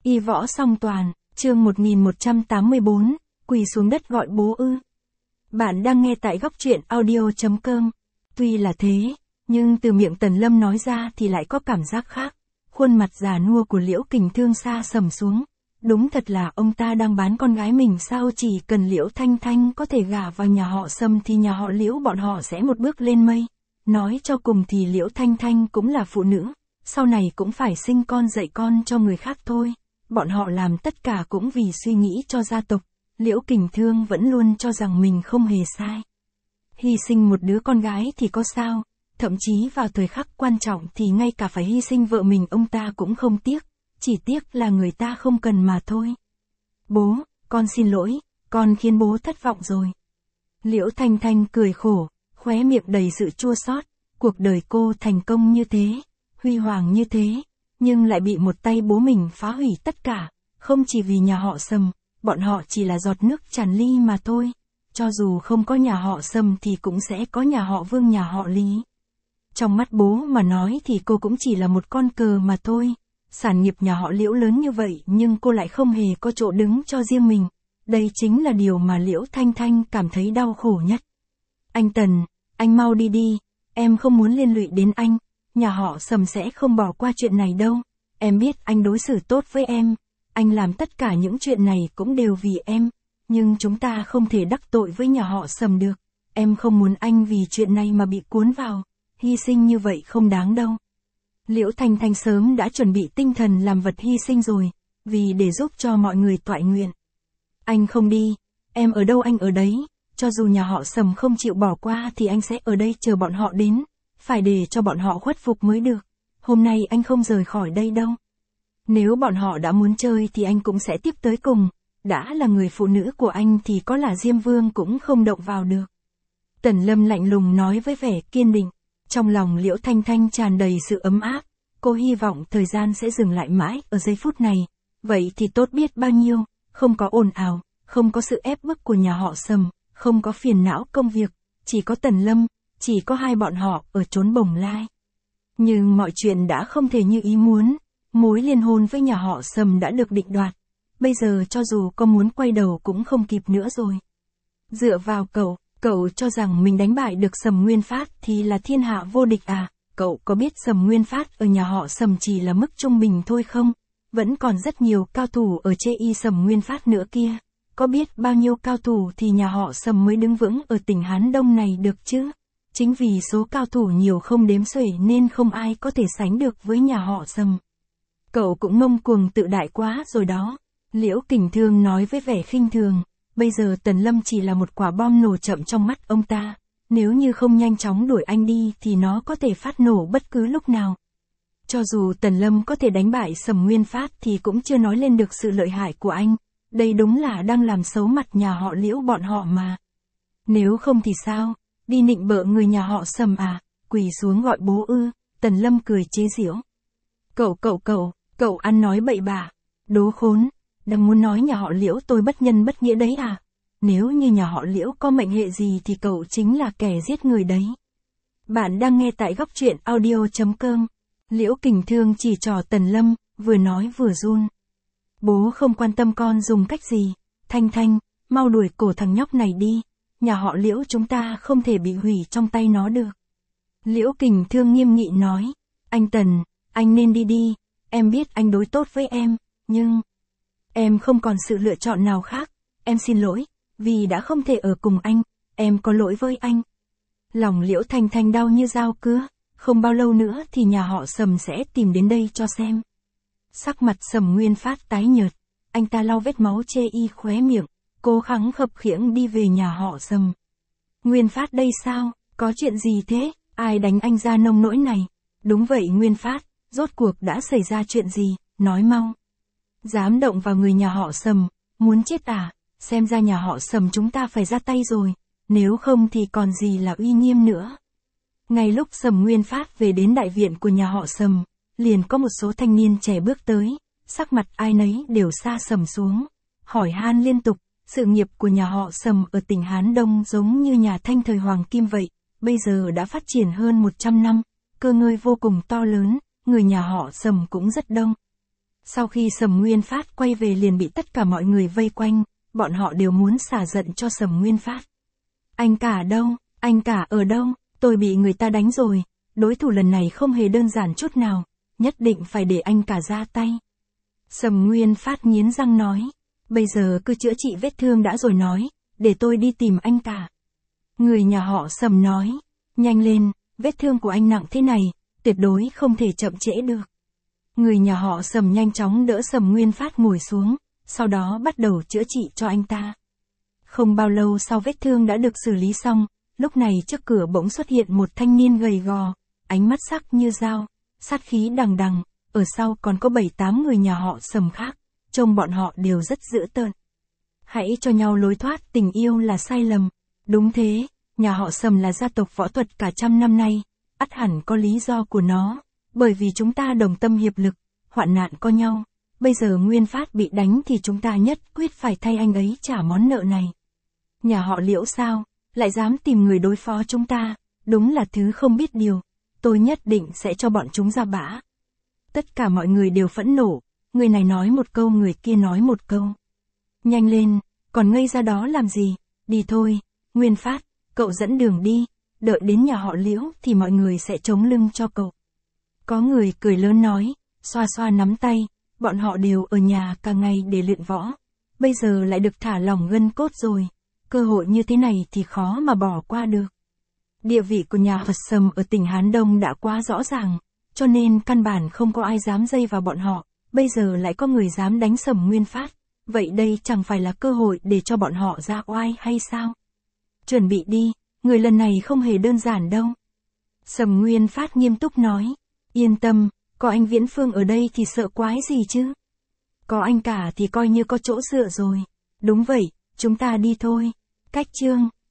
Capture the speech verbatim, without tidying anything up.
Y võ song toàn, chương một nghìn một trăm tám mươi bốn, quỳ xuống đất gọi bố ư. Bạn đang nghe tại góc truyện audio chấm com. Tuy là thế, nhưng từ miệng Tần Lâm nói ra thì lại có cảm giác khác. Khuôn mặt già nua của Liễu Kình Thương sa sầm xuống. Đúng thật là ông ta đang bán con gái mình sao? Chỉ cần Liễu Thanh Thanh có thể gả vào nhà họ Sầm thì nhà họ Liễu bọn họ sẽ một bước lên mây. Nói cho cùng thì Liễu Thanh Thanh cũng là phụ nữ, sau này cũng phải sinh con dạy con cho người khác thôi. Bọn họ làm tất cả cũng vì suy nghĩ cho gia tộc. Liễu Kình Thương vẫn luôn cho rằng mình không hề sai. Hy sinh một đứa con gái thì có sao, thậm chí vào thời khắc quan trọng thì ngay cả phải hy sinh vợ mình ông ta cũng không tiếc, chỉ tiếc là người ta không cần mà thôi. Bố, con xin lỗi, con khiến bố thất vọng rồi. Liễu Thanh Thanh cười khổ, khóe miệng đầy sự chua xót. Cuộc đời cô thành công như thế, huy hoàng như thế, nhưng lại bị một tay bố mình phá hủy tất cả, không chỉ vì nhà họ Sầm, bọn họ chỉ là giọt nước tràn ly mà thôi. Cho dù không có nhà họ Sầm thì cũng sẽ có nhà họ Vương, nhà họ Lý. Trong mắt bố mà nói thì cô cũng chỉ là một con cờ mà thôi. Sản nghiệp nhà họ Liễu lớn như vậy nhưng cô lại không hề có chỗ đứng cho riêng mình. Đây chính là điều mà Liễu Thanh Thanh cảm thấy đau khổ nhất. Anh Tần, anh mau đi đi, em không muốn liên lụy đến anh, nhà họ Sầm sẽ không bỏ qua chuyện này đâu. Em biết anh đối xử tốt với em, anh làm tất cả những chuyện này cũng đều vì em, nhưng chúng ta không thể đắc tội với nhà họ Sầm được. Em không muốn anh vì chuyện này mà bị cuốn vào, hy sinh như vậy không đáng đâu. Liễu Thanh Thanh sớm đã chuẩn bị tinh thần làm vật hy sinh rồi, vì để giúp cho mọi người toại nguyện. Anh không đi, em ở đâu anh ở đấy, cho dù nhà họ Sầm không chịu bỏ qua thì anh sẽ ở đây chờ bọn họ đến, phải để cho bọn họ khuất phục mới được. Hôm nay anh không rời khỏi đây đâu. Nếu bọn họ đã muốn chơi thì anh cũng sẽ tiếp tới cùng, đã là người phụ nữ của anh thì có là Diêm Vương cũng không động vào được. Tần Lâm lạnh lùng nói với vẻ kiên định, trong lòng Liễu Thanh Thanh tràn đầy sự ấm áp, cô hy vọng thời gian sẽ dừng lại mãi ở giây phút này, vậy thì tốt biết bao nhiêu, không có ồn ào, không có sự ép bức của nhà họ Sầm, không có phiền não công việc, chỉ có Tần Lâm, chỉ có hai bọn họ ở chốn Bồng Lai. Nhưng mọi chuyện đã không thể như ý muốn, mối liên hôn với nhà họ Sầm đã được định đoạt, bây giờ cho dù có muốn quay đầu cũng không kịp nữa rồi. Dựa vào cậu, cậu cho rằng mình đánh bại được Sầm Nguyên Phát thì là thiên hạ vô địch à? Cậu có biết Sầm Nguyên Phát ở nhà họ Sầm chỉ là mức trung bình thôi không? Vẫn còn rất nhiều cao thủ ở chê y Sầm Nguyên Phát nữa kia. Có biết bao nhiêu cao thủ thì nhà họ Sầm mới đứng vững ở tỉnh Hán Đông này được chứ? Chính vì số cao thủ nhiều không đếm xuể nên không ai có thể sánh được với nhà họ Sầm. Cậu cũng ngông cuồng tự đại quá rồi đó. Liễu Kình Thương nói với vẻ khinh thường, bây giờ Tần Lâm chỉ là một quả bom nổ chậm trong mắt ông ta. Nếu như không nhanh chóng đuổi anh đi thì nó có thể phát nổ bất cứ lúc nào. Cho dù Tần Lâm có thể đánh bại Sầm Nguyên Phát thì cũng chưa nói lên được sự lợi hại của anh. Đây đúng là đang làm xấu mặt nhà họ Liễu bọn họ mà. Nếu không thì sao? Đi nịnh bợ người nhà họ Sầm à? Quỳ xuống gọi bố ư? Tần Lâm cười chế giễu. Cậu cậu cậu, cậu ăn nói bậy bạ. Đố khốn, đang muốn nói nhà họ Liễu tôi bất nhân bất nghĩa đấy à? Nếu như nhà họ Liễu có mệnh hệ gì thì cậu chính là kẻ giết người đấy. Bạn đang nghe tại góc truyện audio chấm com. Liễu Kình Thương chỉ trỏ Tần Lâm, vừa nói vừa run. Bố không quan tâm con dùng cách gì. Thanh Thanh, mau đuổi cổ thằng nhóc này đi. Nhà họ Liễu chúng ta không thể bị hủy trong tay nó được. Liễu Kình Thương nghiêm nghị nói. Anh Tần, anh nên đi đi. Em biết anh đối tốt với em, nhưng em không còn sự lựa chọn nào khác. Em xin lỗi, vì đã không thể ở cùng anh. Em có lỗi với anh. Lòng Liễu Thanh Thanh đau như dao cứa. Không bao lâu nữa thì nhà họ Sầm sẽ tìm đến đây cho xem. Sắc mặt Sầm Nguyên Phát tái nhợt. Anh ta lau vết máu chê y khóe miệng, cố gắng khập khiễng đi về nhà họ Sầm. Nguyên Phát đây sao? Có chuyện gì thế? Ai đánh anh ra nông nỗi này? Đúng vậy Nguyên Phát, rốt cuộc đã xảy ra chuyện gì? Nói mau. Dám động vào người nhà họ Sầm, muốn chết à? Xem ra nhà họ Sầm chúng ta phải ra tay rồi, nếu không thì còn gì là uy nghiêm nữa. Ngay lúc Sầm Nguyên Phát về đến đại viện của nhà họ Sầm, liền có một số thanh niên trẻ bước tới, sắc mặt ai nấy đều sa sầm xuống, hỏi han liên tục. Sự nghiệp của nhà họ Sầm ở tỉnh Hán Đông giống như nhà Thanh thời Hoàng Kim vậy, bây giờ đã phát triển hơn một trăm năm, cơ ngơi vô cùng to lớn, người nhà họ Sầm cũng rất đông. Sau khi Sầm Nguyên Phát quay về liền bị tất cả mọi người vây quanh, bọn họ đều muốn xả giận cho Sầm Nguyên Phát. Anh cả đâu, anh cả ở đâu, tôi bị người ta đánh rồi, đối thủ lần này không hề đơn giản chút nào, nhất định phải để anh cả ra tay. Sầm Nguyên Phát nghiến răng nói, bây giờ cứ chữa trị vết thương đã rồi nói, để tôi đi tìm anh cả. Người nhà họ Sầm nói, nhanh lên, vết thương của anh nặng thế này, tuyệt đối không thể chậm trễ được. Người nhà họ Sầm nhanh chóng đỡ Sầm Nguyên Phát ngồi xuống, sau đó bắt đầu chữa trị cho anh ta. Không bao lâu sau vết thương đã được xử lý xong, lúc này trước cửa bỗng xuất hiện một thanh niên gầy gò, ánh mắt sắc như dao, sát khí đằng đằng, ở sau còn có bảy tám người nhà họ Sầm khác, trông bọn họ đều rất dữ tợn. Hãy cho nhau lối thoát tình yêu là sai lầm. Đúng thế, nhà họ Sầm là gia tộc võ thuật cả trăm năm nay, ắt hẳn có lý do của nó, bởi vì chúng ta đồng tâm hiệp lực, hoạn nạn có nhau. Bây giờ Nguyên Phát bị đánh thì chúng ta nhất quyết phải thay anh ấy trả món nợ này. Nhà họ Liễu sao, lại dám tìm người đối phó chúng ta, đúng là thứ không biết điều, tôi nhất định sẽ cho bọn chúng ra bã. Tất cả mọi người đều phẫn nộ, người này nói một câu người kia nói một câu. Nhanh lên, còn ngây ra đó làm gì, đi thôi, Nguyên Phát, cậu dẫn đường đi, đợi đến nhà họ Liễu thì mọi người sẽ chống lưng cho cậu. Có người cười lớn nói, xoa xoa nắm tay, bọn họ đều ở nhà cả ngày để luyện võ, bây giờ lại được thả lỏng gân cốt rồi, cơ hội như thế này thì khó mà bỏ qua được. Địa vị của nhà họ Sầm ở tỉnh Hán Đông đã quá rõ ràng, cho nên căn bản không có ai dám dây vào bọn họ, bây giờ lại có người dám đánh Sầm Nguyên Phát, vậy đây chẳng phải là cơ hội để cho bọn họ ra oai hay sao? Chuẩn bị đi, người lần này không hề đơn giản đâu. Sầm Nguyên Phát nghiêm túc nói, yên tâm, có anh Viễn Phương ở đây thì sợ quái gì chứ? Có anh cả thì coi như có chỗ dựa rồi. Đúng vậy, chúng ta đi thôi. Cách chương